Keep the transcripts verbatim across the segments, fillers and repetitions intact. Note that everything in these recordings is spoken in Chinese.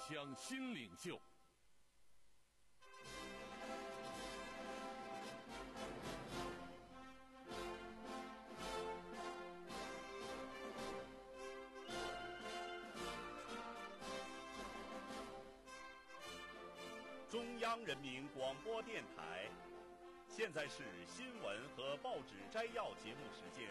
抢新领袖。 中央人民广播电台，现在是新闻和报纸摘要节目时间。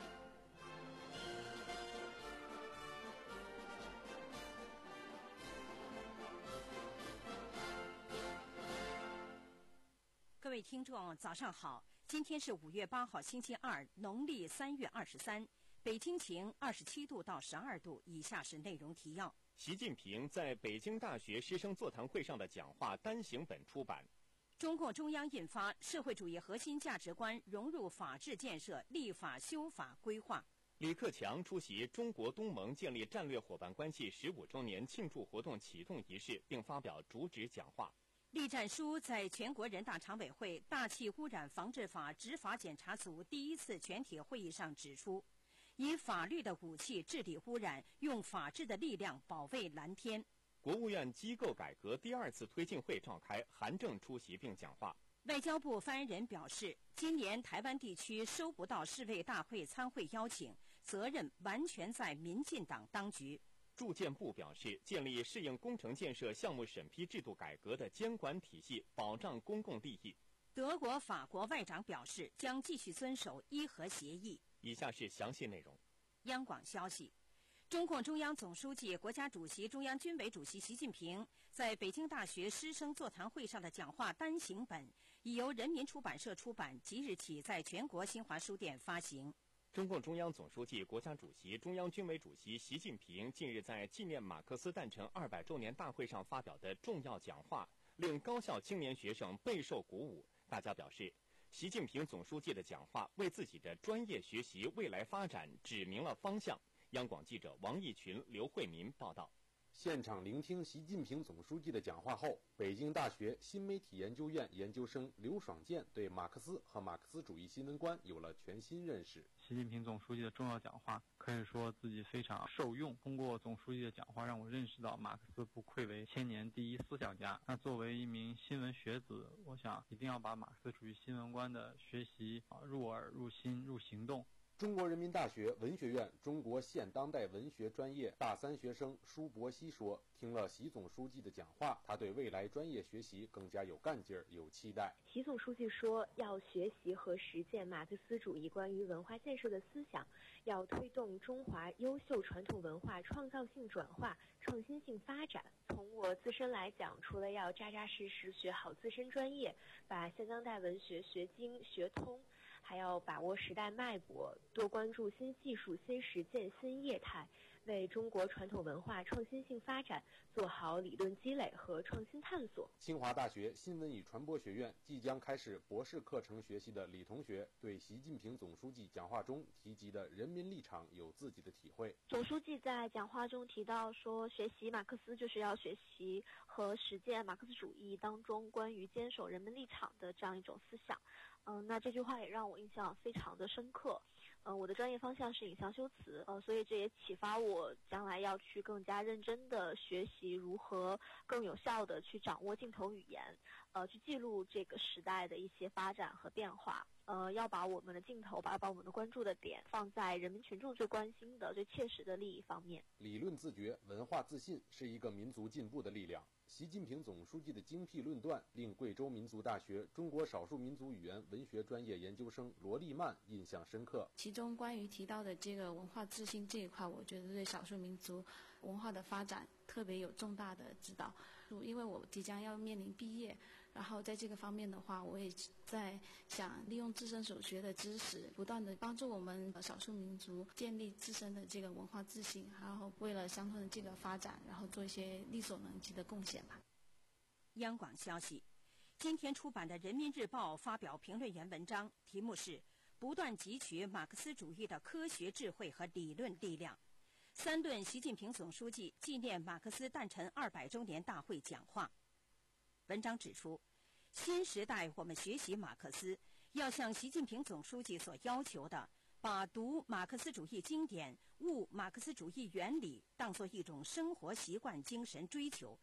各位听众，早上好！今天是五月八号，星期二，农历三月二十三。北京晴，二十七度到十二度。以下是内容提要： 习近平在北京大学师生座谈会上的讲话单行本出版； 中共中央印发《社会主义核心价值观融入法治建设立法修法规划》； 李克强出席中国东盟建立战略伙伴关系十五周年庆祝活动启动仪式，并发表主旨讲话。 栗战书在全国人大常委会大气污染防治法执法检查组第一次全体会议上指出，以法律的武器治理污染，用法治的力量保卫蓝天。 国务院机构改革第二次推进会召开，韩正出席并讲话。 外交部发言人表示，今年台湾地区收不到世卫大会参会邀请，责任完全在民进党当局。 住建部表示，建立适应工程建设项目审批制度改革的监管体系，保障公共利益。 德国、法国外长表示，将继续遵守伊核协议。 以下是详细内容。 央广消息，中共中央总书记、国家主席、中央军委主席习近平在北京大学师生座谈会上的讲话单行本已由人民出版社出版，即日起在全国新华书店发行。 中共中央总书记、国家主席、中央军委主席习近平近日在纪念马克思诞辰二百周年大会上发表的重要讲话，令高校青年学生备受鼓舞。大家表示，习近平总书记的讲话为自己的专业学习未来发展指明了方向。央广记者王义群、刘慧民报道。 现场聆听习近平总书记的讲话后，北京大学新媒体研究院研究生刘爽健对马克思和马克思主义新闻观有了全新认识。 习近平总书记的重要讲话可以说自己非常受用，通过总书记的讲话让我认识到马克思不愧为千年第一思想家。那作为一名新闻学子，我想一定要把马克思主义新闻观的学习啊入耳、入心、入行动。 中国人民大学文学院中国现当代文学专业大三学生舒博西说，听了习总书记的讲话，他对未来专业学习更加有干劲儿、有期待。 习总书记说，要学习和实践马克思主义关于文化建设的思想，要推动中华优秀传统文化创造性转化、创新性发展。从我自身来讲，除了要扎扎实实学好自身专业，把现当代文学学精学通，还要把握时代脉搏，多关注新技术、新实践、新业态，为中国传统文化创新性发展做好理论积累和创新探索。 清华大学新闻与传播学院即将开始博士课程学习的李同学对习近平总书记讲话中提及的人民立场有自己的体会。 总书记在讲话中提到说，学习马克思就是要学习和实践马克思主义当中关于坚守人民立场的这样一种思想。嗯，那这句话也让我印象非常的深刻。嗯，我的专业方向是影像修辞，呃，所以这也启发我将来要去更加认真的学习如何更有效的去掌握镜头语言，呃，去记录这个时代的一些发展和变化。呃，要把我们的镜头，把把我们的关注的点放在人民群众最关心的、最切实的利益方面。 理论自觉、文化自信是一个民族进步的力量。习近平总书记的精辟论断令贵州民族大学中国少数民族语言文学专业研究生罗丽曼印象深刻。 其中关于提到的这个文化自信这一块，我觉得对少数民族文化的发展特别有重大的指导。因为我即将要面临毕业，然后在这个方面的话，我也在想利用自身所学的知识，不断的帮助我们少数民族建立自身的这个文化自信，然后为了乡村的这个发展，然后做一些力所能及的贡献。 央广消息，今天出版的《人民日报》发表评论员文章，题目是不断汲取马克思主义的科学智慧和理论力量，三论习近平总书记纪念马克思诞辰二百周年大会讲话。文章指出，新时代我们学习马克思，要像习近平总书记所要求的，把读马克思主义经典、悟马克思主义原理当作一种生活习惯精神追求，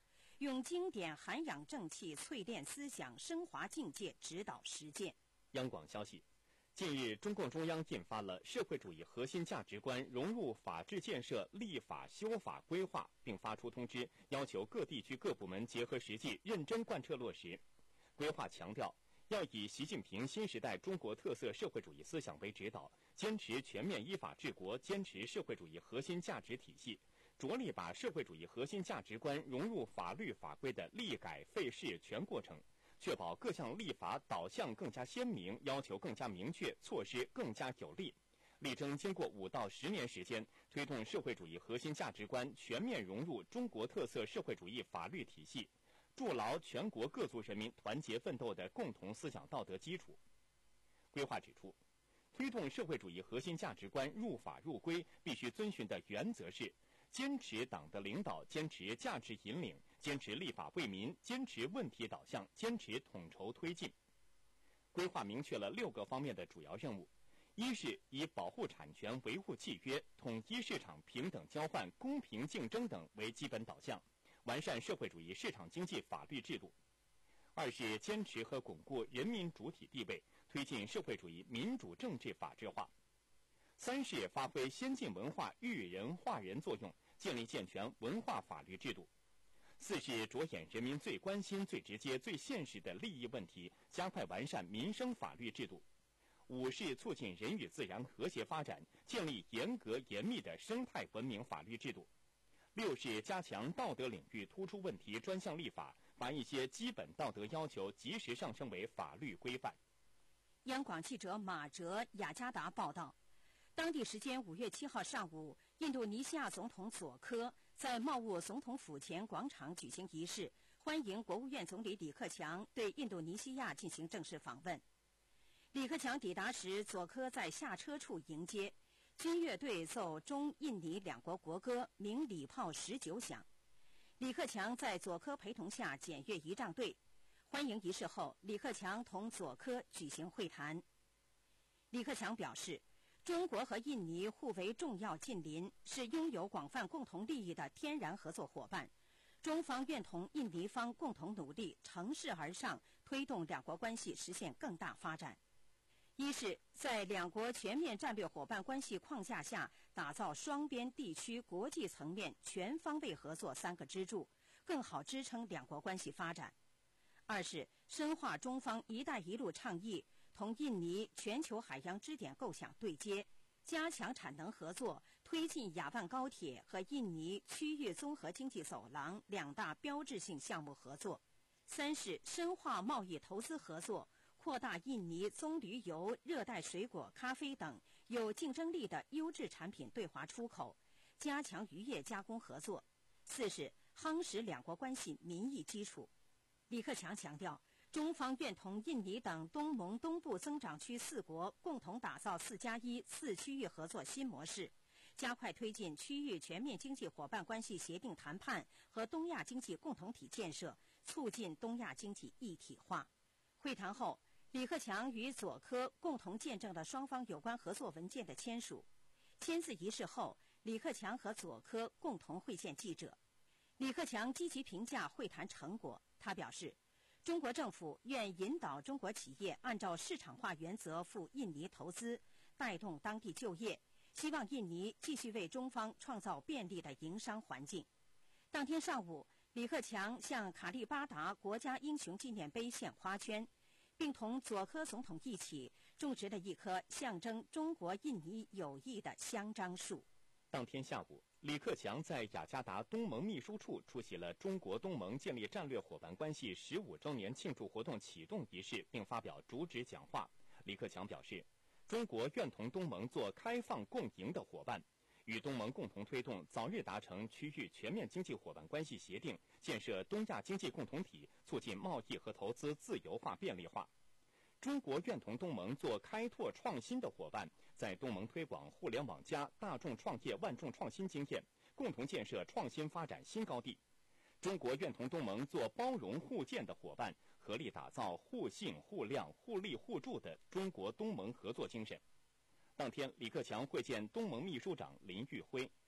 用经典涵养正气、淬炼思想、升华境界、指导实践。 央广消息，近日，中共中央印发了社会主义核心价值观融入法治建设立法修法规划，并发出通知，要求各地区各部门结合实际，认真贯彻落实。规划强调，要以习近平新时代中国特色社会主义思想为指导，坚持全面依法治国，坚持社会主义核心价值体系，着力把社会主义核心价值观融入法律法规的立改废释全过程，确保各项立法导向更加鲜明，要求更加明确，措施更加有力。力争经过五到十年时间，推动社会主义核心价值观全面融入中国特色社会主义法律体系，筑牢全国各族人民团结奋斗的共同思想道德基础。规划指出，推动社会主义核心价值观入法入规，必须遵循的原则是：坚持党的领导，坚持价值引领，坚持立法为民，坚持问题导向，坚持统筹推进。规划明确了六个方面的主要任务：一是以保护产权、维护契约、统一市场、平等交换、公平竞争等为基本导向，完善社会主义市场经济法律制度；二是坚持和巩固人民主体地位，推进社会主义民主政治法治化；三是发挥先进文化育人化人作用，建立健全文化法律制度；四是着眼人民最关心、最直接、最现实的利益问题，加快完善民生法律制度；五是促进人与自然和谐发展，建立严格严密的生态文明法律制度；六是加强道德领域突出问题专项立法，把一些基本道德要求及时上升为法律规范。 央广记者马哲、雅加达报道，当地时间五月七号上午，印度尼西亚总统佐科在茂沃总统府前广场举行仪式，欢迎国务院总理李克强对印度尼西亚进行正式访问。李克强抵达时，佐科在下车处迎接，军乐队奏中印尼两国国歌，鸣礼炮十九响。李克强在佐科陪同下检阅仪仗队。欢迎仪式后，李克强同佐科举行会谈。李克强表示，中国和印尼互为重要近邻，是拥有广泛共同利益的天然合作伙伴。中方愿同印尼方共同努力，乘势而上，推动两国关系实现更大发展。一是在两国全面战略伙伴关系框架下，打造双边、地区、国际层面全方位合作三个支柱，更好支撑两国关系发展。二是深化中方“一带一路”倡议，同印尼全球海洋支点构想对接，加强产能合作，推进雅万高铁和印尼区域综合经济走廊两大标志性项目合作。三是深化贸易投资合作，扩大印尼棕榈油、热带水果、咖啡等有竞争力的优质产品对华出口，加强渔业加工合作。四是夯实两国关系民意基础。李克强强调，中方愿同印尼等东盟东部增长区四国共同打造四加一次区域合作新模式，加快推进区域全面经济伙伴关系协定谈判和东亚经济共同体建设，促进东亚经济一体化。会谈后，李克强与佐科共同见证了双方有关合作文件的签署。签字仪式后，李克强和佐科共同会见记者。李克强积极评价会谈成果，他表示，中国政府愿引导中国企业按照市场化原则赴印尼投资，带动当地就业，希望印尼继续为中方创造便利的营商环境。当天上午，李克强向卡利巴达国家英雄纪念碑献花圈，并同佐科总统一起种植了一棵象征中国印尼友谊的香樟树。 当天下午，李克强在雅加达东盟秘书处出席了中国东盟建立战略伙伴关系十五周年庆祝活动启动仪式，并发表主旨讲话。李克强表示，中国愿同东盟做开放共赢的伙伴，与东盟共同推动早日达成区域全面经济伙伴关系协定，建设东亚经济共同体，促进贸易和投资自由化便利化。中国愿同东盟做开拓创新的伙伴，在东盟推广互联网加、大众创业、万众创新经验，共同建设创新发展新高地。中国愿同东盟做包容互鉴的伙伴，合力打造互信、互谅、互利互助的中国东盟合作精神。当天，李克强会见东盟秘书长林玉辉。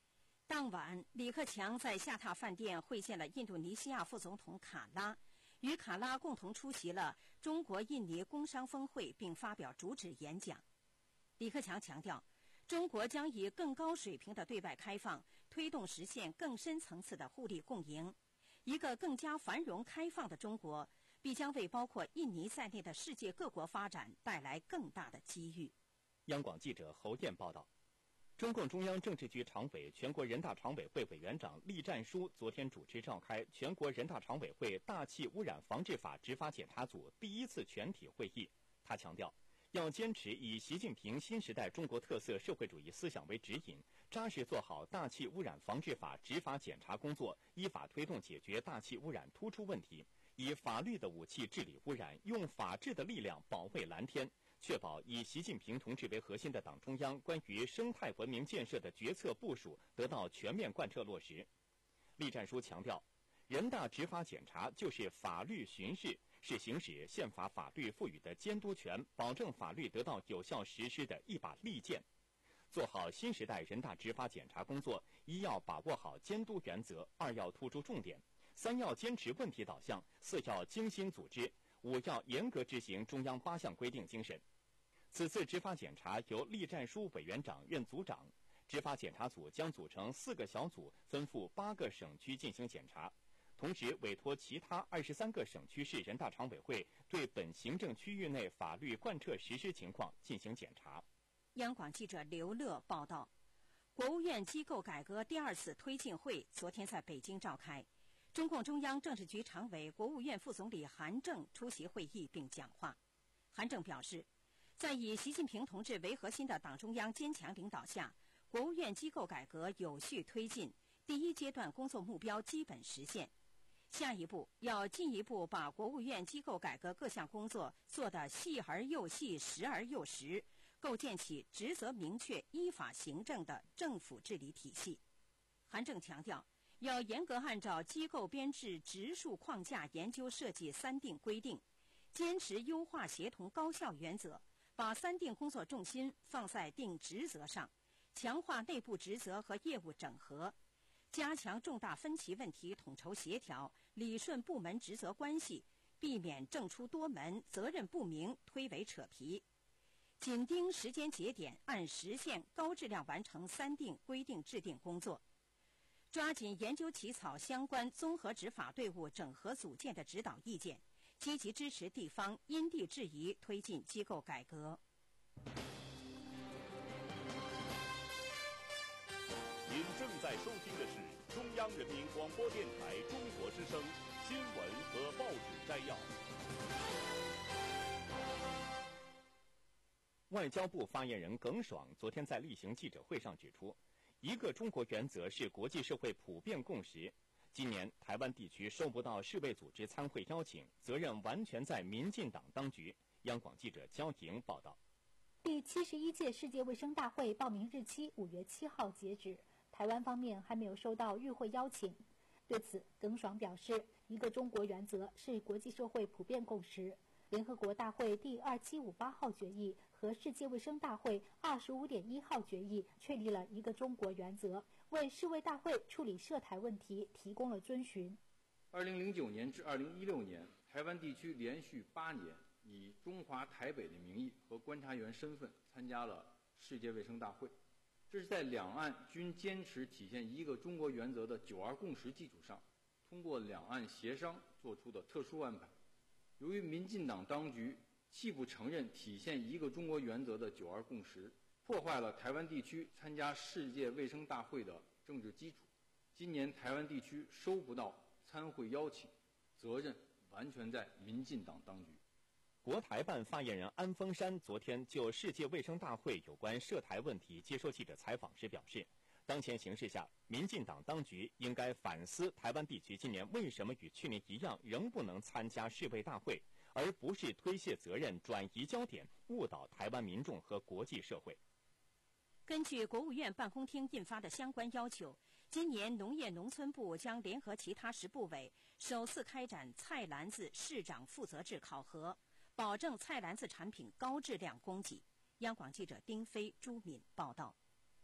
当晚，李克强在下榻饭店会见了印度尼西亚副总统卡拉，与卡拉共同出席了中国印尼工商峰会，并发表主旨演讲。李克强强调，中国将以更高水平的对外开放，推动实现更深层次的互利共赢。一个更加繁荣开放的中国，必将为包括印尼在内的世界各国发展带来更大的机遇。 央广记者侯燕报道。中共中央政治局常委、全国人大常委会委员长栗战书昨天主持召开全国人大常委会大气污染防治法执法检查组第一次全体会议。他强调，要坚持以习近平新时代中国特色社会主义思想为指引，扎实做好大气污染防治法执法检查工作，依法推动解决大气污染突出问题，以法律的武器治理污染，用法治的力量保卫蓝天，确保以习近平同志为核心的党中央关于生态文明建设的决策部署得到全面贯彻落实。栗战书强调，人大执法检查就是法律巡视，是行使宪法法律赋予的监督权，保证法律得到有效实施的一把利剑。做好新时代人大执法检查工作，一要把握好监督原则，二要突出重点，三要坚持问题导向，四要精心组织，五要严格执行中央八项规定精神。此次执法检查由栗战书委员长任组长，执法检查组将组成四个小组，分赴八个省区进行检查，同时委托其他二十三个省区市人大常委会对本行政区域内法律贯彻实施情况进行检查。 央广记者刘乐报道，国务院机构改革第二次推进会昨天在北京召开，中共中央政治局常委、国务院副总理韩正出席会议并讲话。韩正表示，在以习近平同志为核心的党中央坚强领导下，国务院机构改革有序推进，第一阶段工作目标基本实现。下一步要进一步把国务院机构改革各项工作做得细而又细、实而又实，构建起职责明确、依法行政的政府治理体系。韩正强调，要严格按照机构编制植树框架研究设计三定规定，坚持优化协同高效原则，把三定工作重心放在定职责上，强化内部职责和业务整合，加强重大分歧问题统筹协调，理顺部门职责关系，避免政出多门、责任不明、推诿扯皮，紧盯时间节点，按时限高质量完成三定规定制定工作，抓紧研究起草相关综合执法队伍整合组建的指导意见，积极支持地方因地制宜推进机构改革。 您正在收听的是中央人民广播电台中国之声新闻和报纸摘要。 外交部发言人耿爽昨天在例行记者会上指出，一个中国原则是国际社会普遍共识。今年台湾地区收不到世卫组织参会邀请，责任完全在民进党当局。央广记者焦莹报道。 第七十一届世界卫生大会报名日期五月七号截止，台湾方面还没有收到与会邀请。对此，耿爽表示，一个中国原则是国际社会普遍共识。联合国大会第二七五八号决议和世界卫生大会二十五点一号决议确立了一个中国原则，为世卫大会处理涉台问题提供了遵循。 二零零九年至二零一六年，台湾地区连续八年以中华台北的名义和观察员身份参加了世界卫生大会，这是在两岸均坚持体现一个中国原则的九二共识基础上，通过两岸协商做出的特殊安排。由于民进党当局弃不承认体现一个中国原则的九二共识，破坏了台湾地区参加世界卫生大会的政治基础，今年台湾地区收不到参会邀请，责任完全在民进党当局。 国台办发言人安峰山昨天就世界卫生大会有关涉台问题接受记者采访时表示，当前形势下，民进党当局应该反思台湾地区今年为什么与去年一样仍不能参加世卫大会，而不是推卸责任、转移焦点，误导台湾民众和国际社会。 根据国务院办公厅印发的相关要求，今年农业农村部将联合其他十部委，首次开展菜篮子市长负责制考核，保证菜篮子产品高质量供给。央广记者丁飞、朱敏报道。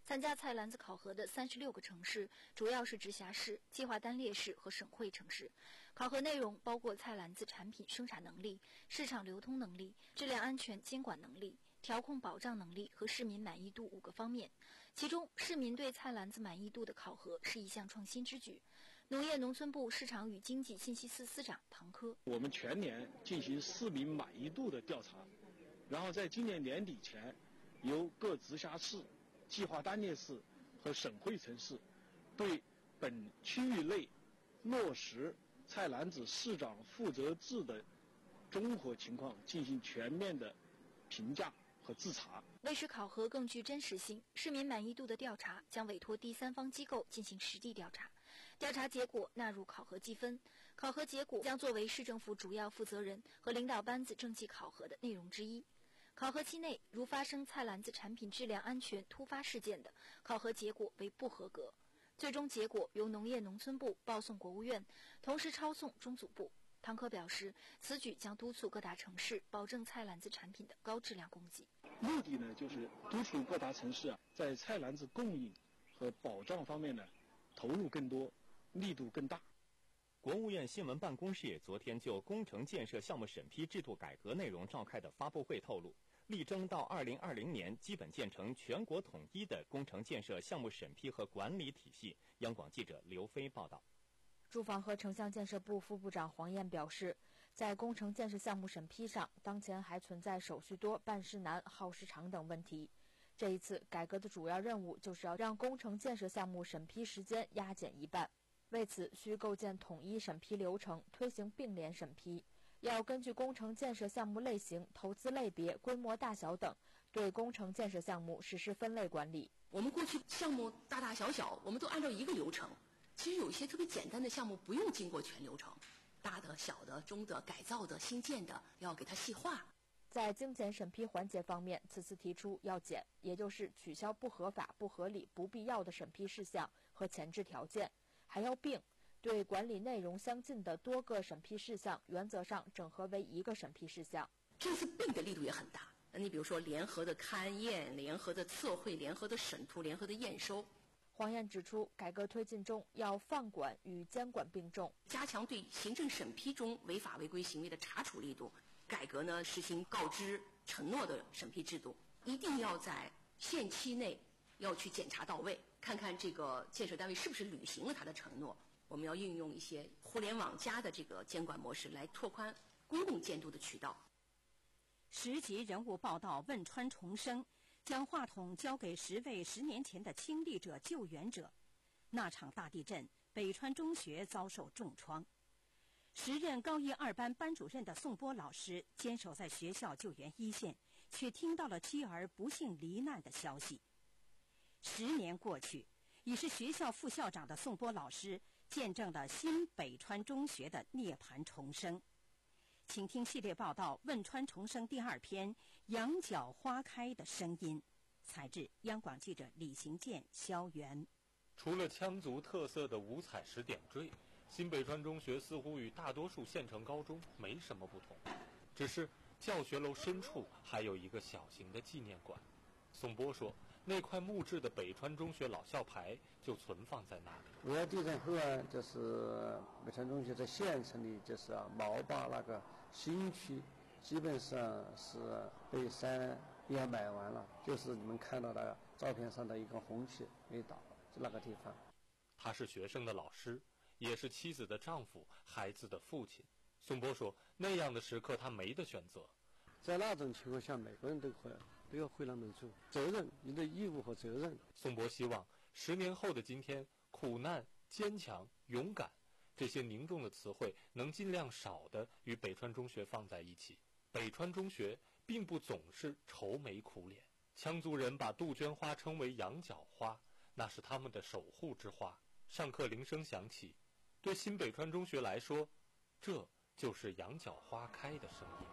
参加菜篮子考核的三十六个城市，主要是直辖市、计划单列市和省会城市。考核内容包括菜篮子产品生产能力、市场流通能力、质量安全监管能力、调控保障能力和市民满意度五个方面。其中，市民对菜篮子满意度的考核是一项创新之举。农业农村部市场与经济信息司司长唐科： 我们全年进行市民满意度的调查，然后在今年年底前，由各直辖市、计划单列市和省会城市对本区域内落实菜篮子市长负责制的综合情况进行全面的评价和自查。 为使考核更具真实性，市民满意度的调查将委托第三方机构进行实地调查，调查结果纳入考核计分，考核结果将作为市政府主要负责人和领导班子政绩考核的内容之一。考核期内，如发生菜篮子产品质量安全突发事件的，考核结果为不合格，最终结果由农业农村部报送国务院，同时抄送中组部。唐科表示，此举将督促各大城市保证菜篮子产品的高质量供给。 目的呢，就是督促各大城市啊，在菜篮子供应和保障方面呢，投入更多，力度更大。 国务院新闻办公室昨天就工程建设项目审批制度改革内容召开的发布会透露，力争到二零二零年基本建成全国统一的工程建设项目审批和管理体系。央广记者刘飞报道。 住房和城乡建设部副部长黄燕表示，在工程建设项目审批上，当前还存在手续多、办事难、耗时长等问题。这一次改革的主要任务就是要让工程建设项目审批时间压减一半。为此，需构建统一审批流程，推行并联审批。要根据工程建设项目类型、投资类别、规模大小等，对工程建设项目实施分类管理。 我们过去项目大大小小，我们都按照一个流程。其实有一些特别简单的项目不用经过全流程，大的、小的、中的、改造的、新建的，要给它细化。 在精简审批环节方面，此次提出要简，也就是取消不合法、不合理、不必要的审批事项和前置条件，还要并，对管理内容相近的多个审批事项，原则上整合为一个审批事项。 这次并的力度也很大，你比如说联合的勘验、联合的测绘、联合的审图、联合的验收。 黄燕指出，改革推进中要放管与监管并重， 加强对行政审批中违法违规行为的查处力度。改革呢，实行告知承诺的审批制度，一定要在限期内要去检查到位，看看这个建设单位是不是履行了他的承诺。我们要运用一些互联网加的这个监管模式，来拓宽公共监督的渠道。 十级人物报道汶川重生，将话筒交给十位十年前的亲历者、救援者。那场大地震，北川中学遭受重创。时任高一二班班主任的宋波老师坚守在学校救援一线，却听到了妻儿不幸罹难的消息。十年过去，已是学校副校长的宋波老师见证了新北川中学的涅槃重生。请听系列报道《汶川重生》第二篇《羊角花开的声音》，采制央广记者李行健、肖元。 除了羌族特色的五彩石点缀，新北川中学似乎与大多数县城高中没什么不同，只是教学楼深处还有一个小型的纪念馆。宋波说，那块木质的北川中学老校牌就存放在那里。 五幺地震后啊，就是北川中学在县城里就是啊毛坝那个新区基本上是被山淹埋完了，就是你们看到的照片上的一个红旗没倒，就那个地方。 他是学生的老师，也是妻子的丈夫，孩子的父亲。宋波说，那样的时刻他没得选择。 在那种情况下，每个人都会都要会那么做，责任，你的义务和责任。 宋波希望十年后的今天，苦难、坚强、勇敢这些凝重的词汇能尽量少的与北川中学放在一起。北川中学并不总是愁眉苦脸，羌族人把杜鹃花称为羊角花，那是他们的守护之花。上课铃声响起，对新北川中学来说，这就是羊角花开的声音。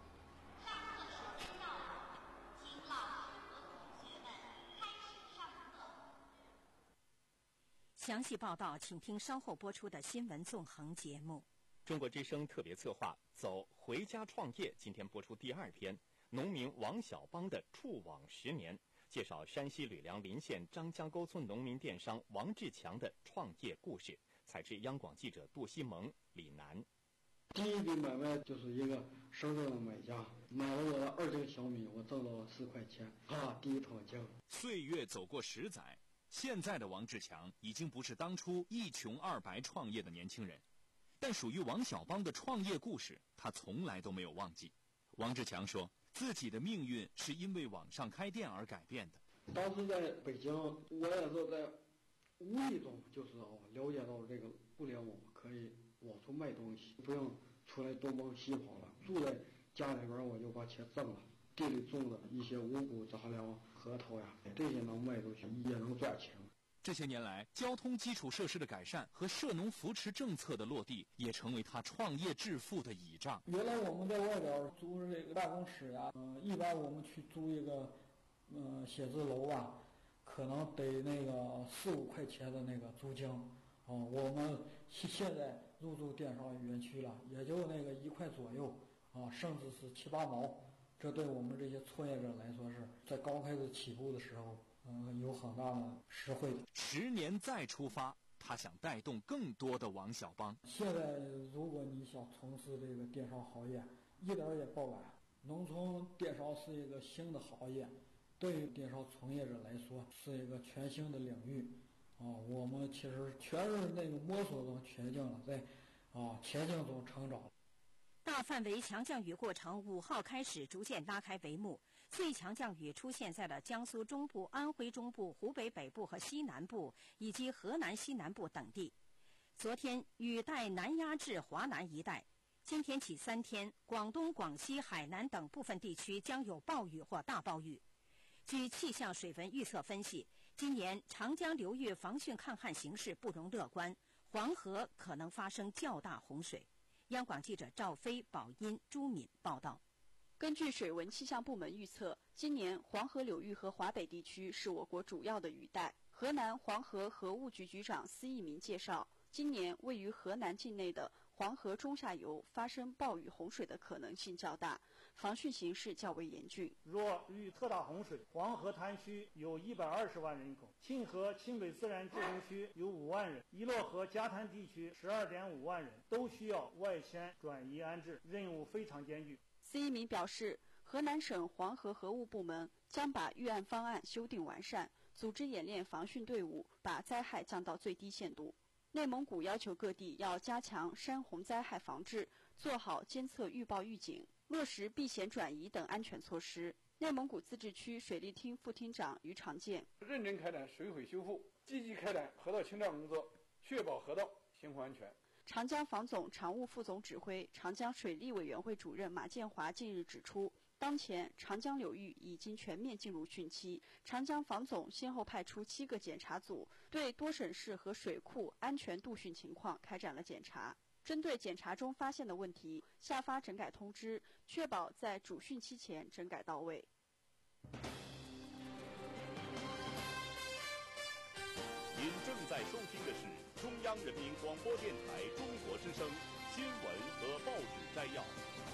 详细报道请听稍后播出的新闻纵横节目。 中国之声特别策划走回家创业，今天播出第二篇，农民王小邦的触网十年。 介绍山西吕梁临县张家沟村农民电商王志强的创业故事。采自央广记者杜西蒙、李楠。 第一笔买卖就是一个深圳的买家买了我的二斤小米，我挣了四块钱啊，第一桶金。 岁月走过十载，现在的王志强已经不是当初一穷二白创业的年轻人，但属于王小帮的创业故事，他从来都没有忘记。王志强说，自己的命运是因为网上开店而改变的。 当时在北京，我也是在无意中就是哦了解到这个互联网可以往出卖东西，不用出来东奔西跑了。住在家里边我就把钱挣了，地里种的一些五谷杂粮、核桃呀，这些能卖出去也能赚钱。 这些年来，交通基础设施的改善和涉农扶持政策的落地，也成为他创业致富的倚仗。 原来我们在外边租这个办公室呀，嗯、呃，一般我们去租一个，嗯、呃，写字楼啊，可能得那个四五块钱的那个租金。哦，我们现在入驻电商园区了，也就那个一块左右啊，甚至是七八毛。这对我们这些创业者来说是在刚开始起步的时候。嗯，有很大的实惠。 十年再出发，他想带动更多的王小帮。 现在，如果你想从事这个电商行业，一点也不晚。农村电商是一个新的行业，对于电商从业者来说是一个全新的领域。啊，我们其实全是那个摸索中前进了，在啊前进中成长。 大范围强降雨过程五号开始逐渐拉开帷幕。最强降雨出现在了江苏中部、安徽中部、湖北北部和西南部，以及河南西南部等地。昨天雨带南压至华南一带，今天起三天，广东、广西、海南等部分地区将有暴雨或大暴雨。据气象水文预测分析，今年长江流域防汛抗旱形势不容乐观，黄河可能发生较大洪水。央广记者赵飞、宝音、朱敏报道。 根据水文气象部门预测，今年黄河流域和华北地区是我国主要的雨带。河南黄河河务局局长司一鸣介绍，今年位于河南境内的黄河中下游发生暴雨洪水的可能性较大，防汛形势较为严峻。 若遇特大洪水，黄河滩区有一百二十万人口，沁河清北自然自然区有五万人，伊洛河夹滩地区十二点五万人，都需要外迁转移安置，任务非常艰巨。 司一鸣表示，河南省黄河河务部门将把预案方案修订完善，组织演练防汛队伍，把灾害降到最低限度。内蒙古要求各地要加强山洪灾害防治，做好监测预报预警，落实避险转移等安全措施。内蒙古自治区水利厅副厅长于长健： 认真开展水毁修复，积极开展河道清障工作，确保河道行洪安全。 长江防总常务副总指挥、长江水利委员会主任马建华近日指出，当前长江流域已经全面进入汛期，长江防总先后派出七个检查组，对多省市和水库安全度汛情况开展了检查。针对检查中发现的问题，下发整改通知，确保在主汛期前整改到位。 您正在收听的是中央人民广播电台中国之声新闻和报纸摘要。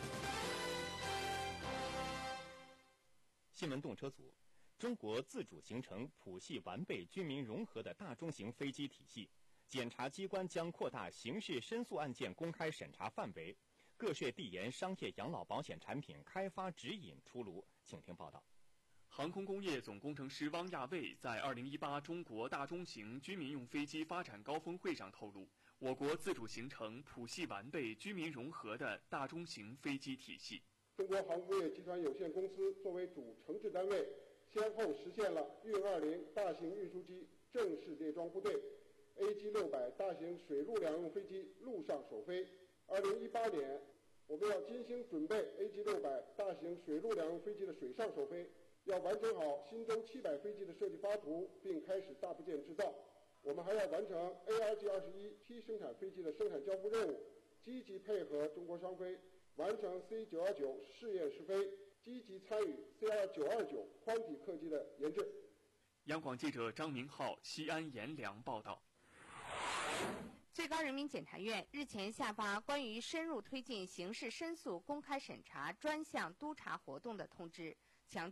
新闻动车组，中国自主形成谱系完备、军民融合的大中型飞机体系。检察机关将扩大刑事申诉案件公开审查范围。个税递延商业养老保险产品开发指引出炉，请听报道。 航空工业总工程师汪亚卫在二零一八中国大中型军民用飞机发展高峰会上透露，我国自主形成谱系完备、军民融合的大中型飞机体系。 中国航空工业集团有限公司作为主承制单位，先后实现了运二零大型运输机正式列装部队、A G 六百大型水陆两用飞机陆上首飞。二零一八年，我们要精心准备 A G 六百大型水陆两用飞机的水上首飞。要完成好新增七百飞机的设计发图，并开始大部件制造。我们还要完成 A R G 二十一 T 生产飞机的生产交付任务，积极配合中国商飞，完成 C 九二九试验试飞，积极参与 C R 九二九宽体客机的研制。 央广记者张明浩西安阎良报道。 最高人民检察院日前下发关于深入推进刑事申诉公开审查专项督查活动的通知，强调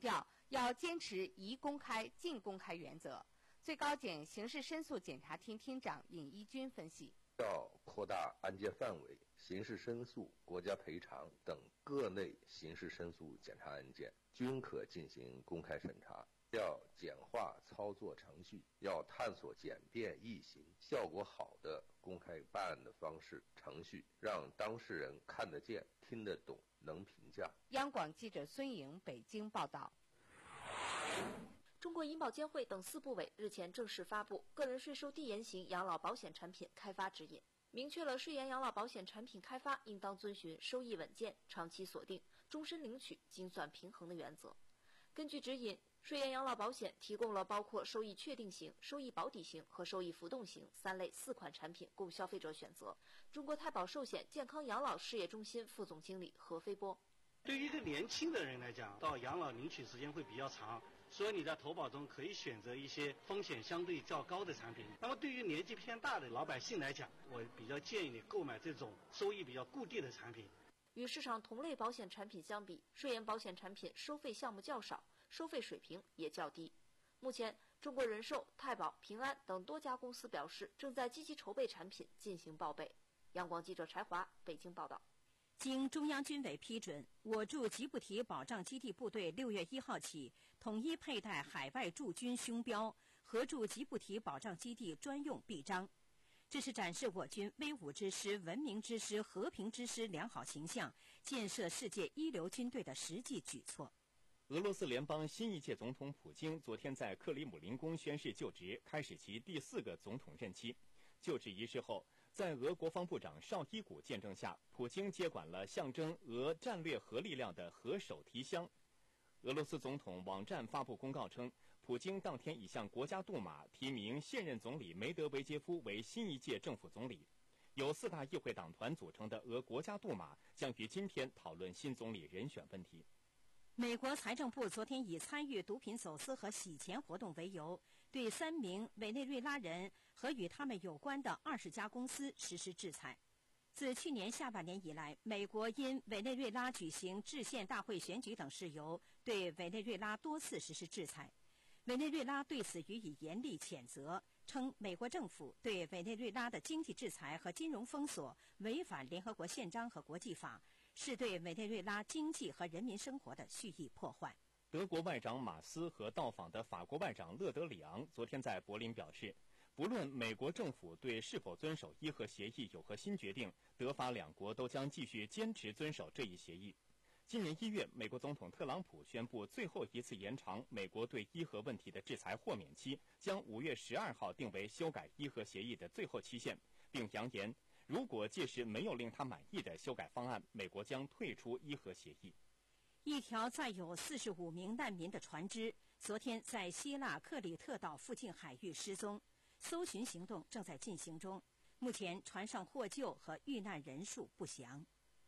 要坚持宜公开尽公开原则。最高检刑事申诉检察厅厅长尹一军分析， 要扩大案件范围，刑事申诉、国家赔偿等各类刑事申诉检察案件均可进行公开审查。要简化操作程序，要探索简便易行、效果好的公开办案的方式程序，让当事人看得见、听得懂、能评价。 央广记者孙颖北京报道。 中国银保监会等四部委日前正式发布《个人税收递延型养老保险产品开发指引》，明确了税延养老保险产品开发应当遵循收益稳健、长期锁定、终身领取、精算平衡的原则。根据指引，税延养老保险提供了包括收益确定型、收益保底型和收益浮动型三类四款产品供消费者选择。中国太保寿险健康养老事业中心副总经理何飞波： 对于一个年轻的人来讲，到养老领取时间会比较长，所以你在投保中可以选择一些风险相对较高的产品。那么对于年纪偏大的老百姓来讲，我比较建议你购买这种收益比较固定的产品。 与市场同类保险产品相比，税延保险产品收费项目较少，收费水平也较低。目前，中国人寿、太保、平安等多家公司表示，正在积极筹备产品进行报备。央广记者柴华北京报道。 经中央军委批准，我驻吉布提保障基地部队六月一号起统一佩戴海外驻军胸标和驻吉布提保障基地专用臂章。这是展示我军威武之师、文明之师、和平之师良好形象，建设世界一流军队的实际举措。 俄罗斯联邦新一届总统普京昨天在克里姆林宫宣誓就职，开始其第四个总统任期。就职仪式后，在俄国防部长绍伊古见证下，普京接管了象征俄战略核力量的核手提箱。俄罗斯总统网站发布公告称，普京当天已向国家杜马提名现任总理梅德韦杰夫为新一届政府总理。由四大议会党团组成的俄国家杜马将于今天讨论新总理人选问题。 美国财政部昨天以参与毒品走私和洗钱活动为由，对三名委内瑞拉人和与他们有关的二十家公司实施制裁。自去年下半年以来，美国因委内瑞拉举行制宪大会选举等事由，对委内瑞拉多次实施制裁。委内瑞拉对此予以严厉谴责，称美国政府对委内瑞拉的经济制裁和金融封锁违反联合国宪章和国际法，是对委内瑞拉经济和人民生活的蓄意破坏。 德国外长马斯和到访的法国外长勒德里昂昨天在柏林表示，不论美国政府对是否遵守伊核协议有何新决定，德法两国都将继续坚持遵守这一协议。今年一月，美国总统特朗普宣布最后一次延长美国对伊核问题的制裁豁免期，将五月十二号定为修改伊核协议的最后期限，并扬言，如果届时没有令他满意的修改方案，美国将退出伊核协议。 一条载有四十五名难民的船只昨天在希腊克里特岛附近海域失踪，搜寻行动正在进行中。目前船上获救和遇难人数不详。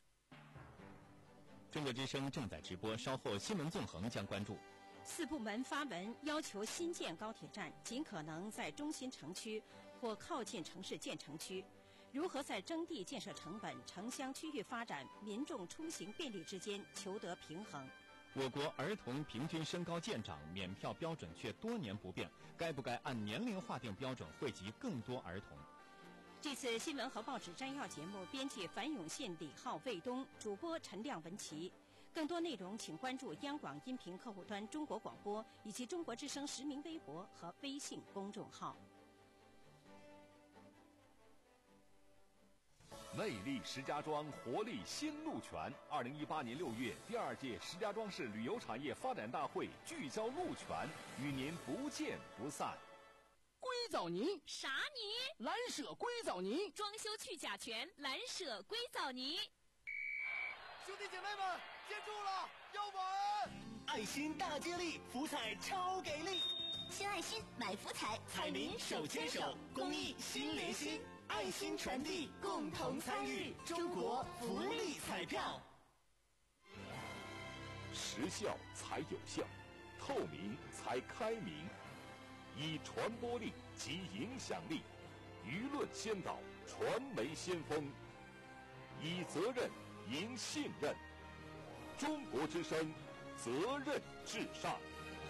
中国之声正在直播，稍后新闻纵横将关注。 四部门发文要求新建高铁站尽可能在中心城区或靠近城市建成区，如何在征地建设成本、城乡区域发展、民众出行便利之间求得平衡。 我国儿童平均身高见长，免票标准却多年不变，该不该按年龄划定标准，惠及更多儿童？ 这次新闻和报纸摘要节目，编辑樊永信、李浩、卫东，主播陈亮、文琪。更多内容请关注央广音频客户端中国广播以及中国之声实名微博和微信公众号。 魅力石家庄，活力新鹿泉。二零一八年六月，第二届石家庄市旅游产业发展大会聚焦鹿泉，与您不见不散。 硅藻泥啥泥？ 蓝舍硅藻泥， 装修去甲醛，蓝舍硅藻泥。 兄弟姐妹们，接住了，要稳！ 爱心大接力，福彩超给力！ 新爱心买福彩， 彩民手牵手，公益心连心，爱心传递，共同参与，中国福利彩票。 时效才有效，透明才开明，以传播力及影响力，舆论先导，传媒先锋，以责任赢信任。中国之声，责任至上。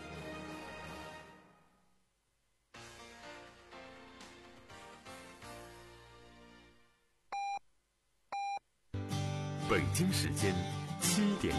北京时间七点。